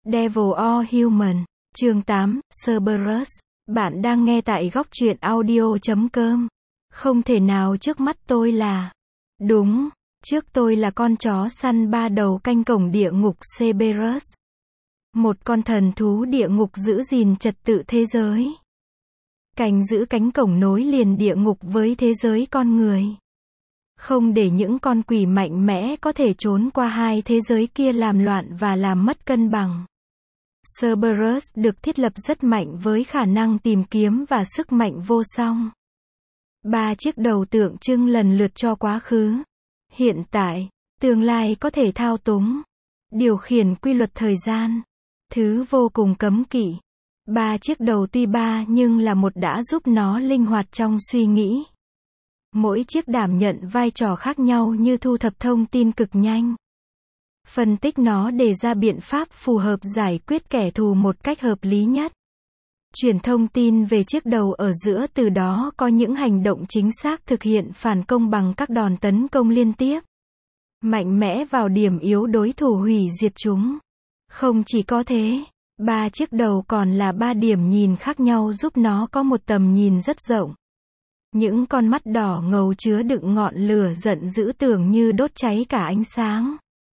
Devil or Human, chương 8, Cerberus. Bạn đang nghe tại góc truyện audio.com. Không thể nào trước mắt tôi là. Đúng, trước tôi là con chó săn ba đầu canh cổng địa ngục Cerberus. Một con thần thú địa ngục giữ gìn trật tự thế giới. Canh giữ cánh cổng nối liền địa ngục với thế giới con người. Không để những con quỷ mạnh mẽ có thể trốn qua hai thế giới kia làm loạn và làm mất cân bằng. Cerberus được thiết lập rất mạnh với khả năng tìm kiếm và sức mạnh vô song. Ba chiếc đầu tượng trưng lần lượt cho quá khứ, hiện tại, tương lai có thể thao túng, điều khiển quy luật thời gian, thứ vô cùng cấm kỵ. Ba chiếc đầu tuy ba nhưng là một đã giúp nó linh hoạt trong suy nghĩ. Mỗi chiếc đảm nhận vai trò khác nhau như thu thập thông tin cực nhanh, phân tích nó để ra biện pháp phù hợp giải quyết kẻ thù một cách hợp lý nhất, truyền thông tin về chiếc đầu ở giữa, từ đó có những hành động chính xác thực hiện phản công bằng các đòn tấn công liên tiếp, mạnh mẽ vào điểm yếu đối thủ, hủy diệt chúng. Không chỉ có thế, ba chiếc đầu còn là ba điểm nhìn khác nhau giúp nó có một tầm nhìn rất rộng. Những con mắt đỏ ngầu chứa đựng ngọn lửa giận dữ tưởng như đốt cháy cả ánh sáng.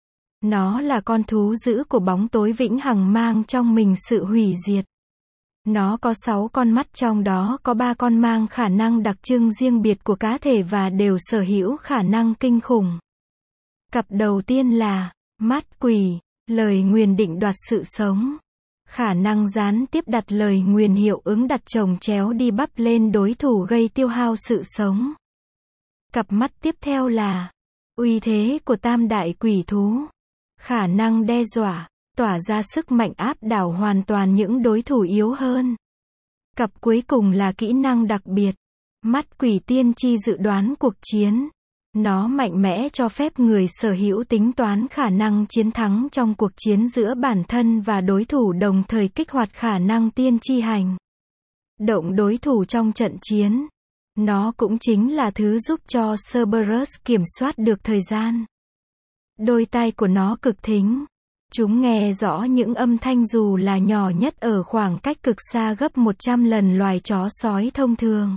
Nó là con thú dữ của bóng tối vĩnh hằng mang trong mình sự hủy diệt. Nó có 6 con mắt, trong đó có 3 con mang khả năng đặc trưng riêng biệt của cá thể và đều sở hữu khả năng kinh khủng. Cặp đầu tiên là mắt quỷ, lời nguyền định đoạt sự sống. Khả năng gián tiếp đặt lời nguyền hiệu ứng đặt chồng chéo đi bắp lên đối thủ gây tiêu hao sự sống. Cặp mắt tiếp theo là uy thế của tam đại quỷ thú. Khả năng đe dọa, tỏa ra sức mạnh áp đảo hoàn toàn những đối thủ yếu hơn. Cặp cuối cùng là kỹ năng đặc biệt. Mắt quỷ tiên tri dự đoán cuộc chiến. Nó mạnh mẽ cho phép người sở hữu tính toán khả năng chiến thắng trong cuộc chiến giữa bản thân và đối thủ, đồng thời kích hoạt khả năng tiên tri hành động đối thủ trong trận chiến. Nó cũng chính là thứ giúp cho Cerberus kiểm soát được thời gian. Đôi tai của nó cực thính. Chúng nghe rõ những âm thanh dù là nhỏ nhất ở khoảng cách cực xa gấp 100 lần loài chó sói thông thường.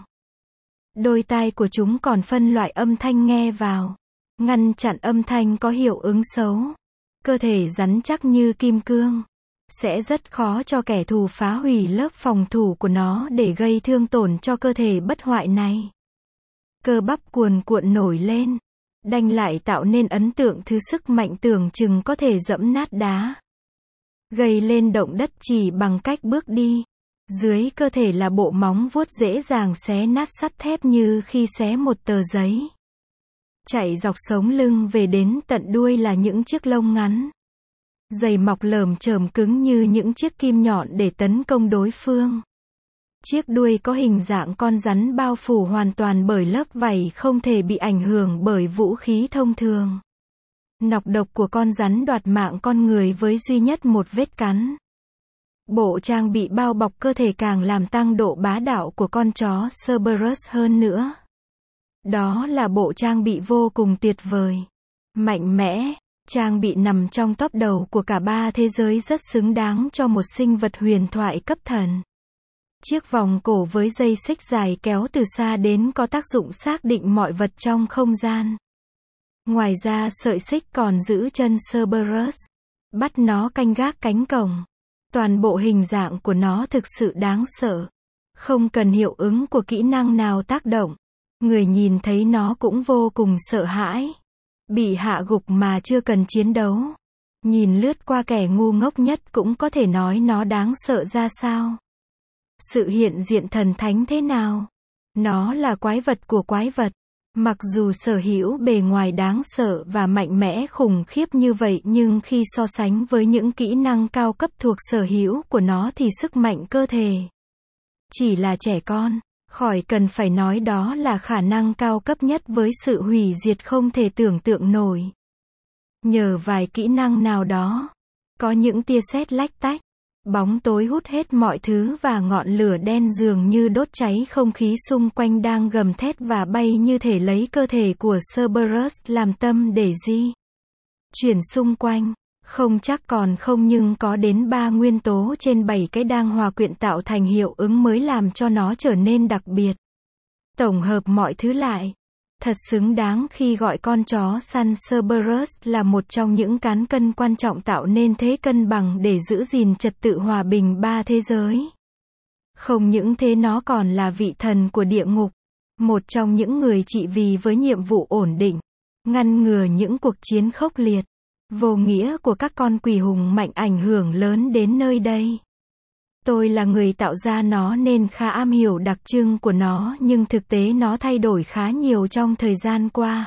Đôi tai của chúng còn phân loại âm thanh nghe vào, ngăn chặn âm thanh có hiệu ứng xấu. Cơ thể rắn chắc như kim cương. Sẽ rất khó cho kẻ thù phá hủy lớp phòng thủ của nó để gây thương tổn cho cơ thể bất hoại này. Cơ bắp cuồn cuộn nổi lên, đanh lại tạo nên ấn tượng thứ sức mạnh tưởng chừng có thể dẫm nát đá, gây lên động đất chỉ bằng cách bước đi. Dưới cơ thể là bộ móng vuốt dễ dàng xé nát sắt thép như khi xé một tờ giấy. Chạy dọc sống lưng về đến tận đuôi là những chiếc lông ngắn, dày mọc lởm chởm cứng như những chiếc kim nhọn để tấn công đối phương. Chiếc đuôi có hình dạng con rắn bao phủ hoàn toàn bởi lớp vảy, không thể bị ảnh hưởng bởi vũ khí thông thường. Nọc độc của con rắn đoạt mạng con người với duy nhất một vết cắn. Bộ trang bị bao bọc cơ thể càng làm tăng độ bá đạo của con chó Cerberus hơn nữa. Đó là bộ trang bị vô cùng tuyệt vời, mạnh mẽ. Trang bị nằm trong top đầu của cả ba thế giới, rất xứng đáng cho một sinh vật huyền thoại cấp thần. Chiếc vòng cổ với dây xích dài kéo từ xa đến có tác dụng xác định mọi vật trong không gian. Ngoài ra sợi xích còn giữ chân Cerberus, bắt nó canh gác cánh cổng. Toàn bộ hình dạng của nó thực sự đáng sợ. Không cần hiệu ứng của kỹ năng nào tác động, người nhìn thấy nó cũng vô cùng sợ hãi. Bị hạ gục mà chưa cần chiến đấu. Nhìn lướt qua kẻ ngu ngốc nhất cũng có thể nói nó đáng sợ ra sao. Sự hiện diện thần thánh thế nào. Nó là quái vật của quái vật. Mặc dù sở hữu bề ngoài đáng sợ và mạnh mẽ khủng khiếp như vậy, nhưng khi so sánh với những kỹ năng cao cấp thuộc sở hữu của nó thì sức mạnh cơ thể chỉ là trẻ con. Khỏi cần phải nói, đó là khả năng cao cấp nhất với sự hủy diệt không thể tưởng tượng nổi. Nhờ vài kỹ năng nào đó, có những tia sét lách tách, bóng tối hút hết mọi thứ và ngọn lửa đen dường như đốt cháy không khí xung quanh đang gầm thét và bay như thể lấy cơ thể của Cerberus làm tâm để di chuyển xung quanh. Không chắc còn không nhưng có đến 3 nguyên tố trên 7 cái đang hòa quyện tạo thành hiệu ứng mới làm cho nó trở nên đặc biệt. Tổng hợp mọi thứ lại, thật xứng đáng khi gọi con chó săn Cerberus là một trong những cán cân quan trọng tạo nên thế cân bằng để giữ gìn trật tự hòa bình ba thế giới. Không những thế nó còn là vị thần của địa ngục, một trong những người trị vì với nhiệm vụ ổn định, ngăn ngừa những cuộc chiến khốc liệt, vô nghĩa của các con quỷ hùng mạnh ảnh hưởng lớn đến nơi đây. Tôi là người tạo ra nó nên khá am hiểu đặc trưng của nó nhưng thực tế nó thay đổi khá nhiều trong thời gian qua.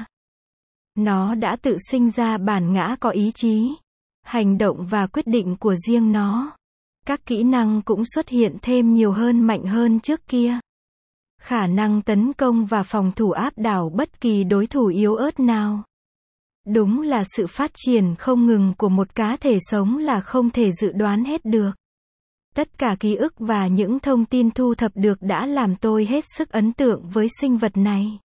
Nó đã tự sinh ra bản ngã có ý chí, hành động và quyết định của riêng nó. Các kỹ năng cũng xuất hiện thêm nhiều hơn mạnh hơn trước kia. Khả năng tấn công và phòng thủ áp đảo bất kỳ đối thủ yếu ớt nào. Đúng là sự phát triển không ngừng của một cá thể sống là không thể dự đoán hết được. Tất cả ký ức và những thông tin thu thập được đã làm tôi hết sức ấn tượng với sinh vật này.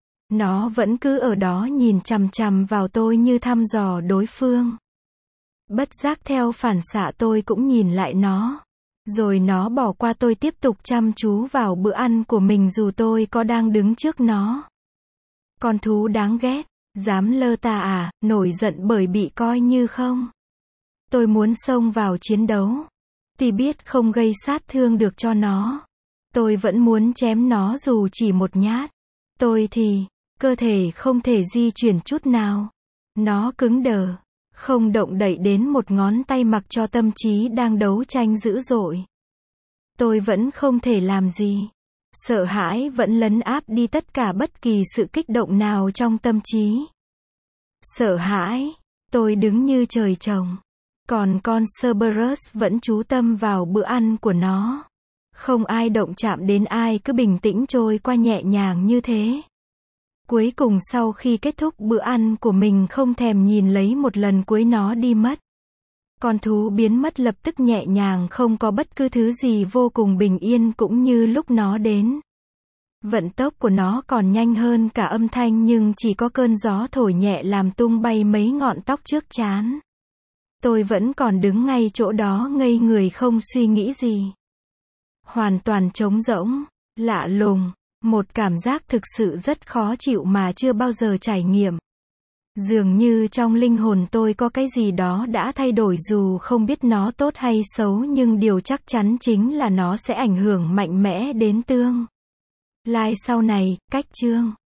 Nó vẫn cứ ở đó nhìn chằm chằm vào tôi như thăm dò đối phương. Bất giác theo phản xạ tôi cũng nhìn lại nó. Rồi nó bỏ qua tôi tiếp tục chăm chú vào bữa ăn của mình dù tôi có đang đứng trước nó. Con thú đáng ghét, dám lơ ta à, nổi giận bởi bị coi như không. Tôi muốn xông vào chiến đấu. Thì biết không gây sát thương được cho nó. Tôi vẫn muốn chém nó dù chỉ một nhát. Tôi thì, cơ thể không thể di chuyển chút nào. Nó cứng đờ, không động đậy đến một ngón tay mặc cho tâm trí đang đấu tranh dữ dội. Tôi vẫn không thể làm gì. Sợ hãi vẫn lấn áp đi tất cả bất kỳ sự kích động nào trong tâm trí. Sợ hãi, tôi đứng như trời trồng. Còn con Cerberus vẫn chú tâm vào bữa ăn của nó. Không ai động chạm đến ai cứ bình tĩnh trôi qua nhẹ nhàng như thế. Cuối cùng sau khi kết thúc bữa ăn của mình không thèm nhìn lấy một lần cuối nó đi mất. Con thú biến mất lập tức nhẹ nhàng không có bất cứ thứ gì vô cùng bình yên cũng như lúc nó đến. Vận tốc của nó còn nhanh hơn cả âm thanh nhưng chỉ có cơn gió thổi nhẹ làm tung bay mấy ngọn tóc trước trán. Tôi vẫn còn đứng ngay chỗ đó ngây người không suy nghĩ gì. Hoàn toàn trống rỗng, lạ lùng, một cảm giác thực sự rất khó chịu mà chưa bao giờ trải nghiệm. Dường như trong linh hồn tôi có cái gì đó đã thay đổi dù không biết nó tốt hay xấu nhưng điều chắc chắn chính là nó sẽ ảnh hưởng mạnh mẽ đến tương lai sau này. Cách chương